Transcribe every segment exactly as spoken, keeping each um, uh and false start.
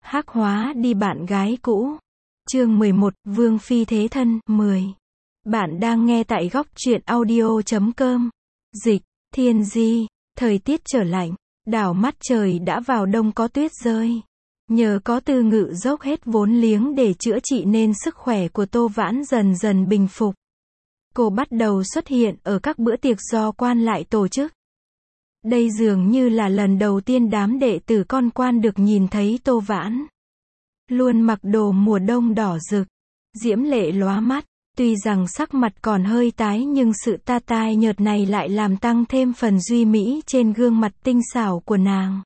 Hắc hóa đi bạn gái cũ. Chương mười một, Vương Phi thế thân, mười. Bạn đang nghe tại góc truyện audio chấm com. Dịch, Thiên Di, thời tiết trở lạnh, đảo mắt trời đã vào đông có tuyết rơi. Nhờ có Tư Ngự dốc hết vốn liếng để chữa trị nên sức khỏe của Tô Vãn dần dần bình phục. Cô bắt đầu xuất hiện ở các bữa tiệc do quan lại tổ chức. Đây dường như là lần đầu tiên đám đệ tử con quan được nhìn thấy Tô Vãn. Luôn mặc đồ mùa đông đỏ rực, diễm lệ lóa mắt. Tuy rằng sắc mặt còn hơi tái nhưng sự ta tai nhợt này lại làm tăng thêm phần duy mỹ trên gương mặt tinh xảo của nàng.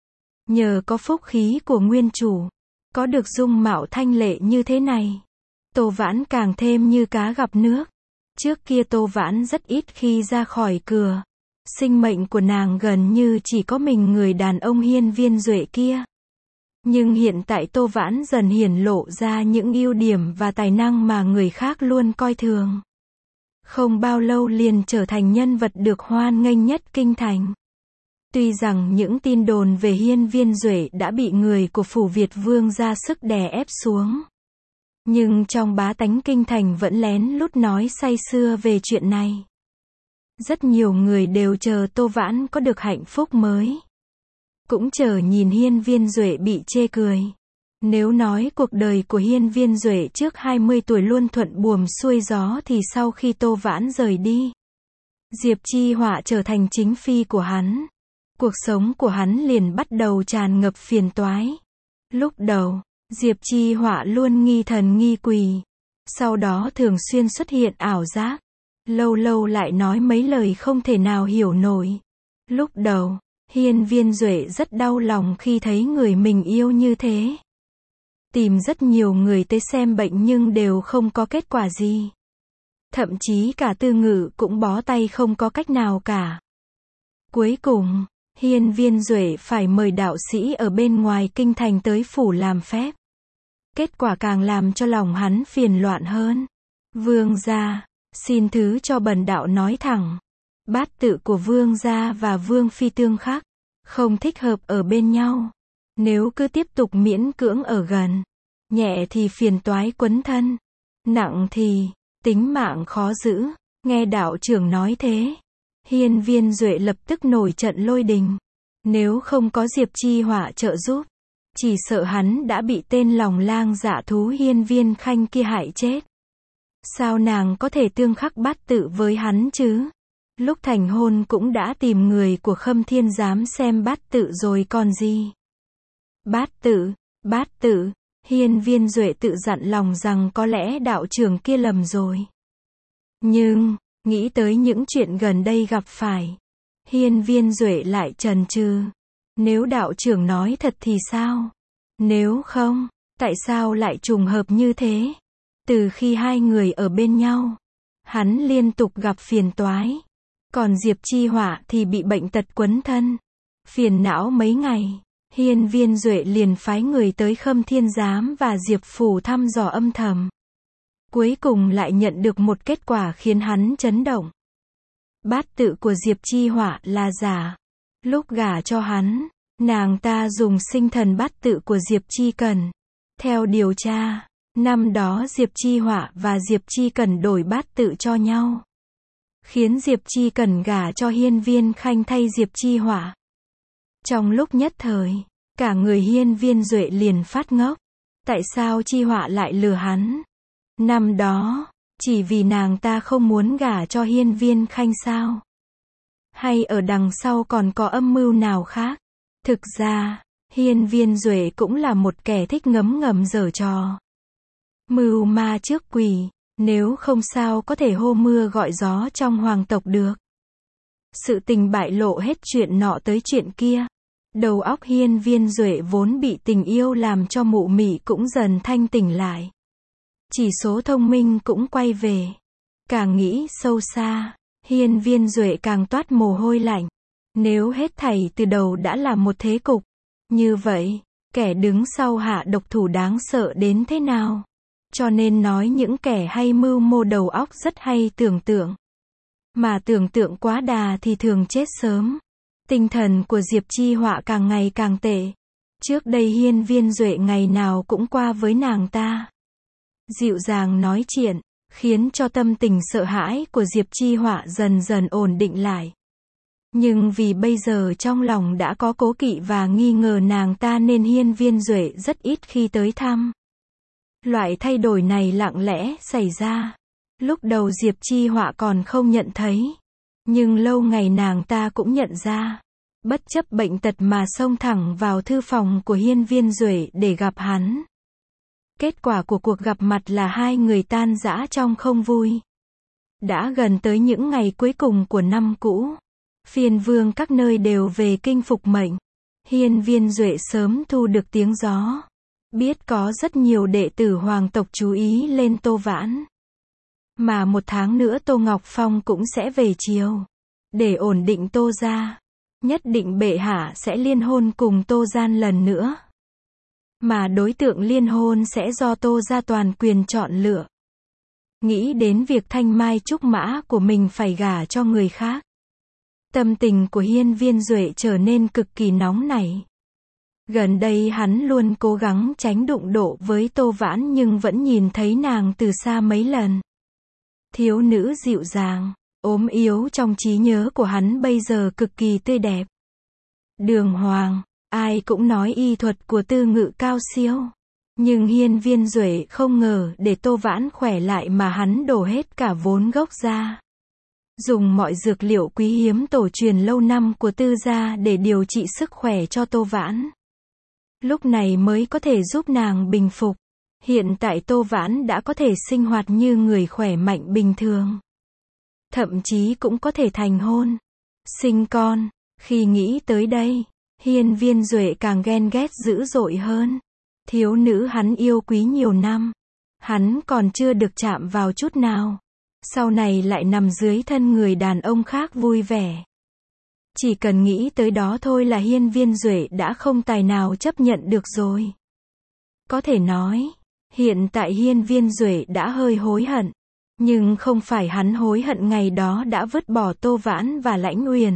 Nhờ có phúc khí của nguyên chủ, có được dung mạo thanh lệ như thế này, Tô Vãn càng thêm như cá gặp nước. Trước kia Tô Vãn rất ít khi ra khỏi cửa. Sinh mệnh của nàng gần như chỉ có mình người đàn ông Hiên Viên Duệ kia. Nhưng hiện tại Tô Vãn dần hiển lộ ra những ưu điểm và tài năng mà người khác luôn coi thường. Không bao lâu liền trở thành nhân vật được hoan nghênh nhất kinh thành. Tuy rằng những tin đồn về Hiên Viên Duệ đã bị người của phủ Việt Vương ra sức đè ép xuống, nhưng trong bá tánh kinh thành vẫn lén lút nói say sưa về chuyện này. Rất nhiều người đều chờ Tô Vãn có được hạnh phúc mới. Cũng chờ nhìn Hiên Viên Duệ bị chê cười. Nếu nói cuộc đời của Hiên Viên Duệ trước hai mươi tuổi luôn thuận buồm xuôi gió thì sau khi Tô Vãn rời đi, Diệp Chi Họa trở thành chính phi của hắn. Cuộc sống của hắn liền bắt đầu tràn ngập phiền toái. Lúc đầu, Diệp Chi Họa luôn nghi thần nghi quỷ. Sau đó thường xuyên xuất hiện ảo giác. Lâu lâu lại nói mấy lời không thể nào hiểu nổi. Lúc đầu, Hiên Viên Duệ rất đau lòng khi thấy người mình yêu như thế. Tìm rất nhiều người tới xem bệnh nhưng đều không có kết quả gì. Thậm chí cả Tư Ngự cũng bó tay không có cách nào cả. Cuối cùng, Hiên Viên Duệ phải mời đạo sĩ ở bên ngoài kinh thành tới phủ làm phép. Kết quả càng làm cho lòng hắn phiền loạn hơn. Vương gia, xin thứ cho bần đạo nói thẳng. Bát tự của vương gia và vương phi tương khắc, không thích hợp ở bên nhau. Nếu cứ tiếp tục miễn cưỡng ở gần, nhẹ thì phiền toái quấn thân, nặng thì tính mạng khó giữ. Nghe đạo trưởng nói thế, Hiên Viên Duệ lập tức nổi trận lôi đình. Nếu không có Diệp Chi Họa trợ giúp, chỉ sợ hắn đã bị tên lòng lang dạ thú Hiên Viên Khanh kia hại chết. Sao nàng có thể tương khắc bát tự với hắn chứ? Lúc thành hôn cũng đã tìm người của Khâm Thiên Giám xem bát tự rồi còn gì. Bát tự, bát tự, Hiên Viên Duệ tự dặn lòng rằng có lẽ đạo trưởng kia lầm rồi. Nhưng, nghĩ tới những chuyện gần đây gặp phải, Hiên Viên Duệ lại chần chừ. Nếu đạo trưởng nói thật thì sao? Nếu không, tại sao lại trùng hợp như thế? Từ khi hai người ở bên nhau, hắn liên tục gặp phiền toái. Còn Diệp Chi Họa thì bị bệnh tật quấn thân. Phiền não mấy ngày, Hiên Viên Duệ liền phái người tới Khâm Thiên Giám và Diệp Phủ thăm dò âm thầm. Cuối cùng lại nhận được một kết quả khiến hắn chấn động. Bát tự của Diệp Chi Họa là giả. Lúc gả cho hắn, nàng ta dùng sinh thần bát tự của Diệp Chi Cần. Theo điều tra, năm đó Diệp Chi Họa và Diệp Chi Cần đổi bát tự cho nhau, khiến Diệp Chi Cần gả cho Hiên Viên Khanh thay Diệp Chi Họa. Trong lúc nhất thời, cả người Hiên Viên Duệ liền phát ngốc. Tại sao Chi Họa lại lừa hắn? Năm đó, chỉ vì nàng ta không muốn gả cho Hiên Viên Khanh sao? Hay ở đằng sau còn có âm mưu nào khác? Thực ra, Hiên Viên Duệ cũng là một kẻ thích ngấm ngầm giở trò. Mưu ma trước quỷ, nếu không sao có thể hô mưa gọi gió trong hoàng tộc được. Sự tình bại lộ hết chuyện nọ tới chuyện kia. Đầu óc Hiên Viên Duệ vốn bị tình yêu làm cho mụ mị cũng dần thanh tỉnh lại. Chỉ số thông minh cũng quay về. Càng nghĩ sâu xa, Hiên Viên Duệ càng toát mồ hôi lạnh. Nếu hết thảy từ đầu đã là một thế cục, như vậy, kẻ đứng sau hạ độc thủ đáng sợ đến thế nào? Cho nên nói những kẻ hay mưu mô đầu óc rất hay tưởng tượng. Mà tưởng tượng quá đà thì thường chết sớm. Tinh thần của Diệp Chi Họa càng ngày càng tệ. Trước đây Hiên Viên Duệ ngày nào cũng qua với nàng ta. Dịu dàng nói chuyện, khiến cho tâm tình sợ hãi của Diệp Chi Họa dần dần ổn định lại. Nhưng vì bây giờ trong lòng đã có cố kỵ và nghi ngờ nàng ta nên Hiên Viên Duệ rất ít khi tới thăm. Loại thay đổi này lặng lẽ xảy ra. Lúc đầu Diệp Chi Họa còn không nhận thấy. Nhưng lâu ngày nàng ta cũng nhận ra. Bất chấp bệnh tật mà xông thẳng vào thư phòng của Hiên Viên Duệ để gặp hắn. Kết quả của cuộc gặp mặt là hai người tan rã trong không vui. Đã gần tới những ngày cuối cùng của năm cũ. Phiên vương các nơi đều về kinh phục mệnh. Hiên Viên Duệ sớm thu được tiếng gió. Biết có rất nhiều đệ tử hoàng tộc chú ý lên Tô Vãn. Mà một tháng nữa Tô Ngọc Phong cũng sẽ về triều. Để ổn định Tô gia. Nhất định bệ hạ sẽ liên hôn cùng Tô Gian lần nữa. Mà đối tượng liên hôn sẽ do Tô gia toàn quyền chọn lựa. Nghĩ đến việc thanh mai trúc mã của mình phải gả cho người khác. Tâm tình của Hiên Viên Duệ trở nên cực kỳ nóng nảy. Gần đây hắn luôn cố gắng tránh đụng độ với Tô Vãn nhưng vẫn nhìn thấy nàng từ xa mấy lần. Thiếu nữ dịu dàng, ốm yếu trong trí nhớ của hắn bây giờ cực kỳ tươi đẹp. Đường hoàng, ai cũng nói y thuật của Tư Ngự cao siêu. Nhưng Hiên Viên Duệ không ngờ để Tô Vãn khỏe lại mà hắn đổ hết cả vốn gốc ra. Dùng mọi dược liệu quý hiếm tổ truyền lâu năm của Tư gia để điều trị sức khỏe cho Tô Vãn. Lúc này mới có thể giúp nàng bình phục. Hiện tại Tô Vãn đã có thể sinh hoạt như người khỏe mạnh bình thường. Thậm chí cũng có thể thành hôn, sinh con. Khi nghĩ tới đây, Hiên Viên Duệ càng ghen ghét dữ dội hơn. Thiếu nữ hắn yêu quý nhiều năm. Hắn còn chưa được chạm vào chút nào. Sau này lại nằm dưới thân người đàn ông khác vui vẻ. Chỉ cần nghĩ tới đó thôi là Hiên Viên Duệ đã không tài nào chấp nhận được rồi. Có thể nói, hiện tại Hiên Viên Duệ đã hơi hối hận. Nhưng không phải hắn hối hận ngày đó đã vứt bỏ Tô Vãn và Lãnh Uyển.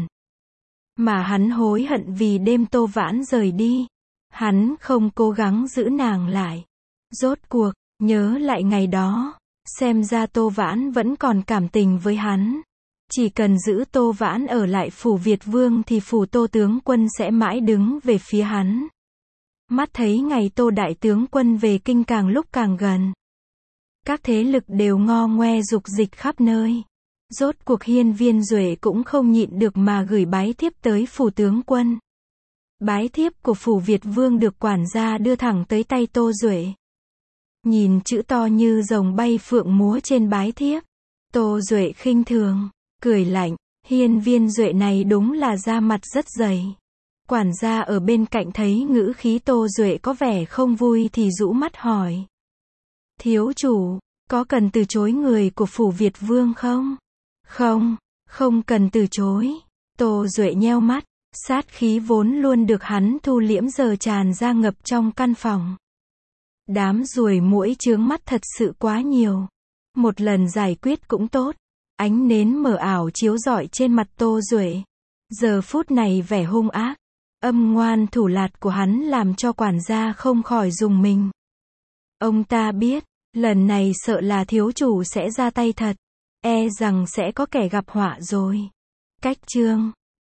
Mà hắn hối hận vì đêm Tô Vãn rời đi. Hắn không cố gắng giữ nàng lại. Rốt cuộc, nhớ lại ngày đó, xem ra Tô Vãn vẫn còn cảm tình với hắn. Chỉ cần giữ Tô Vãn ở lại phủ Việt Vương thì phủ Tô tướng quân sẽ mãi đứng về phía hắn. Mắt thấy ngày Tô đại tướng quân về kinh càng lúc càng gần. Các thế lực đều ngo ngoe dục dịch khắp nơi. Rốt cuộc Hiên Viên Duệ cũng không nhịn được mà gửi bái thiếp tới phủ tướng quân. Bái thiếp của phủ Việt Vương được quản gia đưa thẳng tới tay Tô Duệ. Nhìn chữ to như rồng bay phượng múa trên bái thiếp. Tô Duệ khinh thường, cười lạnh, Hiên Viên Duệ này đúng là da mặt rất dày. Quản gia ở bên cạnh thấy ngữ khí Tô Duệ có vẻ không vui thì rũ mắt hỏi. Thiếu chủ, có cần từ chối người của phủ Việt Vương không? Không, không cần từ chối. Tô Duệ nheo mắt, sát khí vốn luôn được hắn thu liễm giờ tràn ra ngập trong căn phòng. Đám ruồi muỗi chướng mắt thật sự quá nhiều. Một lần giải quyết cũng tốt. Ánh nến mờ ảo chiếu rọi trên mặt Tô Duệ. Giờ phút này vẻ hung ác, âm ngoan thủ lạt của hắn làm cho quản gia không khỏi rùng mình. Ông ta biết, lần này sợ là thiếu chủ sẽ ra tay thật. E rằng sẽ có kẻ gặp họa rồi. Cách chương